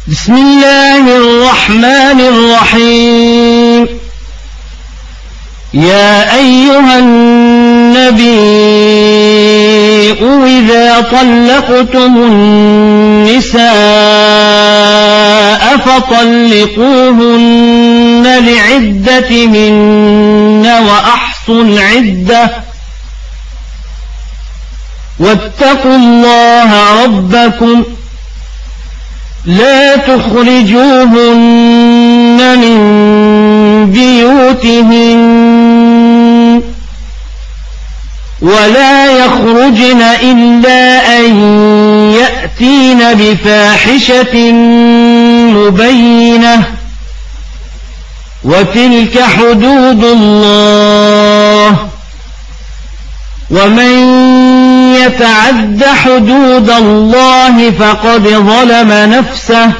بسم الله الرحمن الرحيم. يا أيها النبي إذا طلقتم النساء فطلقوهن لعدتهن وأحصوا العدة واتقوا الله ربكم لا تخرجوهن من بيوتهن ولا يخرجن إلا أن يأتين بفاحشة مبينة وتلك حدود الله ومن يتعد حدود الله فقد ظلم نفسه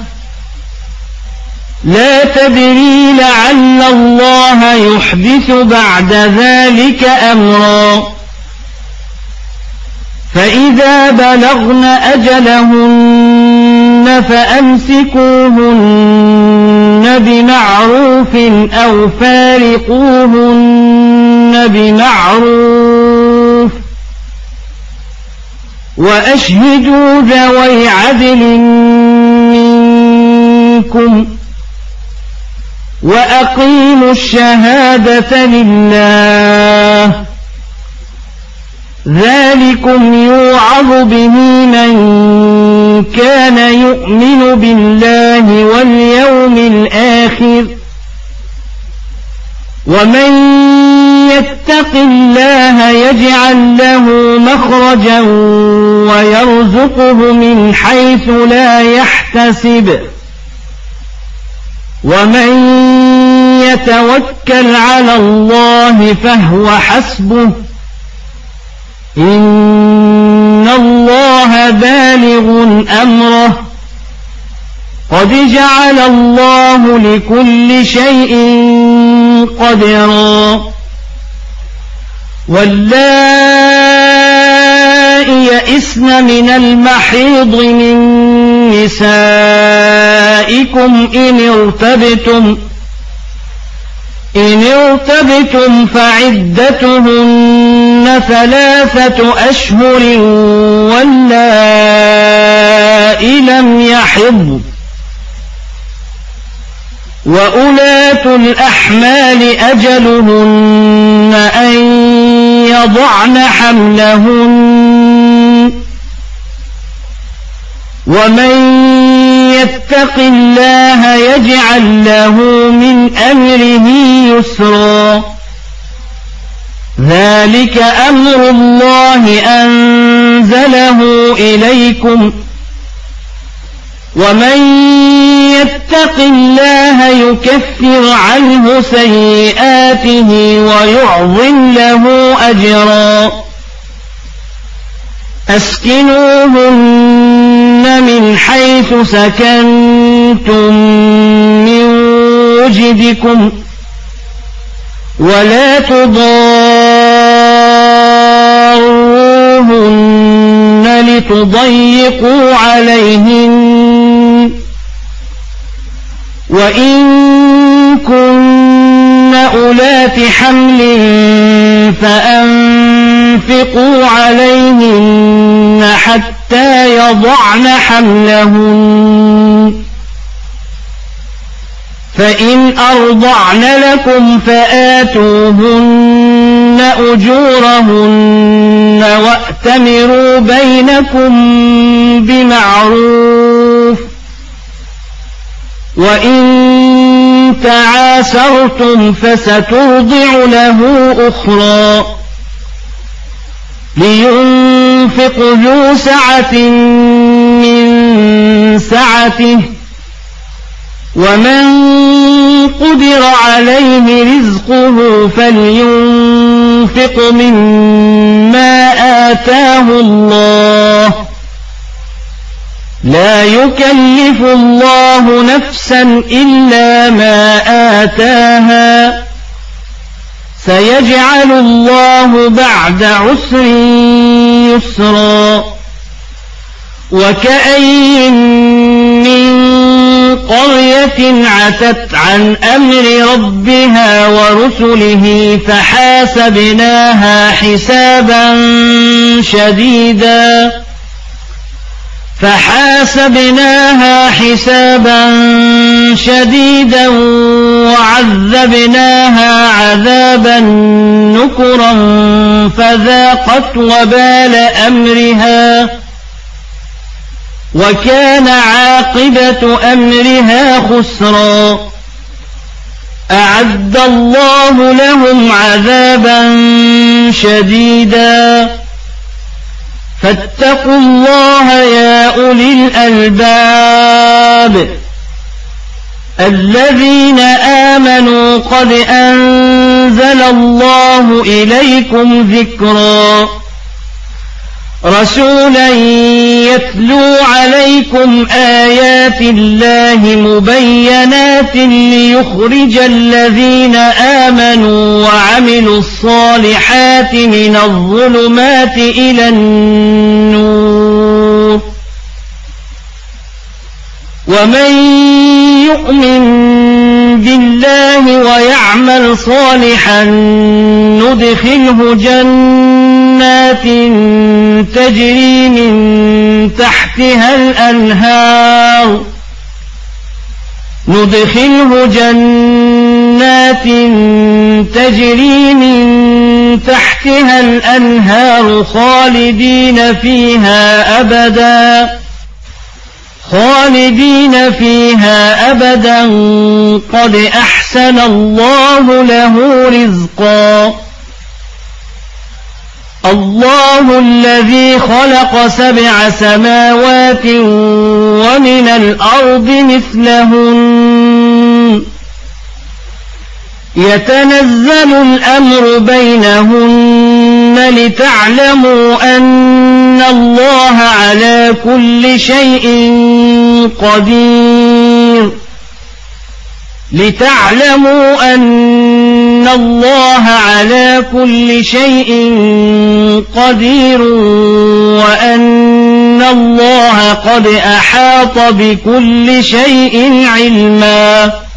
لا تدري لعل الله يحدث بعد ذلك أمرا فإذا بلغن أجلهن فأمسكوهن بمعروف أو فارقوهن بمعروف وأشهدوا ذوي عدل منكم وأقيموا الشهادة لله ذلكم يوعظ به من كان يؤمن بالله واليوم الآخر ومن يتق الله يجعل له مخرجا ويرزقه من حيث لا يحتسب ومن يتوكل على الله فهو حسبه إن الله بالغ أمره قد جعل الله لكل شيء قدرا واللائي يئسن من المحيض من نسائكم إن ارتبتم فعدتهن 3 أشهر واللائي لم يحضن وأولاة الأحمال أجلهن أن يضعن حملهن ومن يتق الله يجعل له من أمره يسرا ذلك أمر الله أنزله إليكم ومن يتق الله يكفر عنه سيئاته ويعظم له أجرا أسكنوهن من حيث سكنتم من وجدكم ولا تضاروهن لتضيقوا عليهن وإن كن أولات حمل فأنفقوا عليهن حتى يضعن حملهن فإن أرضعن لكم فآتوهن أجورهن وأتمروا بينكم بمعروف وإن تعاسرتم فسترضع له أخرى لينفق ذو سعة من سعته ومن قدر عليه رزقه فلينفق مما آتاه الله لا يكلف الله نفسا إلا ما آتاها سيجعل الله بعد عسر يسرا وكأين من قرية عتت عن أمر ربها ورسله فحاسبناها حسابا شديدا وعذبناها عذابا نكرا فذاقت وبال أمرها وكان عاقبة أمرها خسرا. أعد الله لهم عذابا شديدا فاتقوا الله يا أولي الألباب الذين آمنوا قد أنزل الله إليكم ذكرا رسولا يتلو عليكم آيات الله مبينات ليخرج الذين آمنوا وعملوا الصالحات من الظلمات إلى النور ومن يؤمن بالله ويعمل صالحا ندخله جنات تجري من تحتها الأنهار خالدين فيها أبدا قد أحسن الله له رزقا. الله الذي خلق 7 سماوات ومن الأرض مثلهن يتنزل الأمر بينهن لتعلموا أن الله على كل شيء قدير وأن الله قد أحاط بكل شيء علما.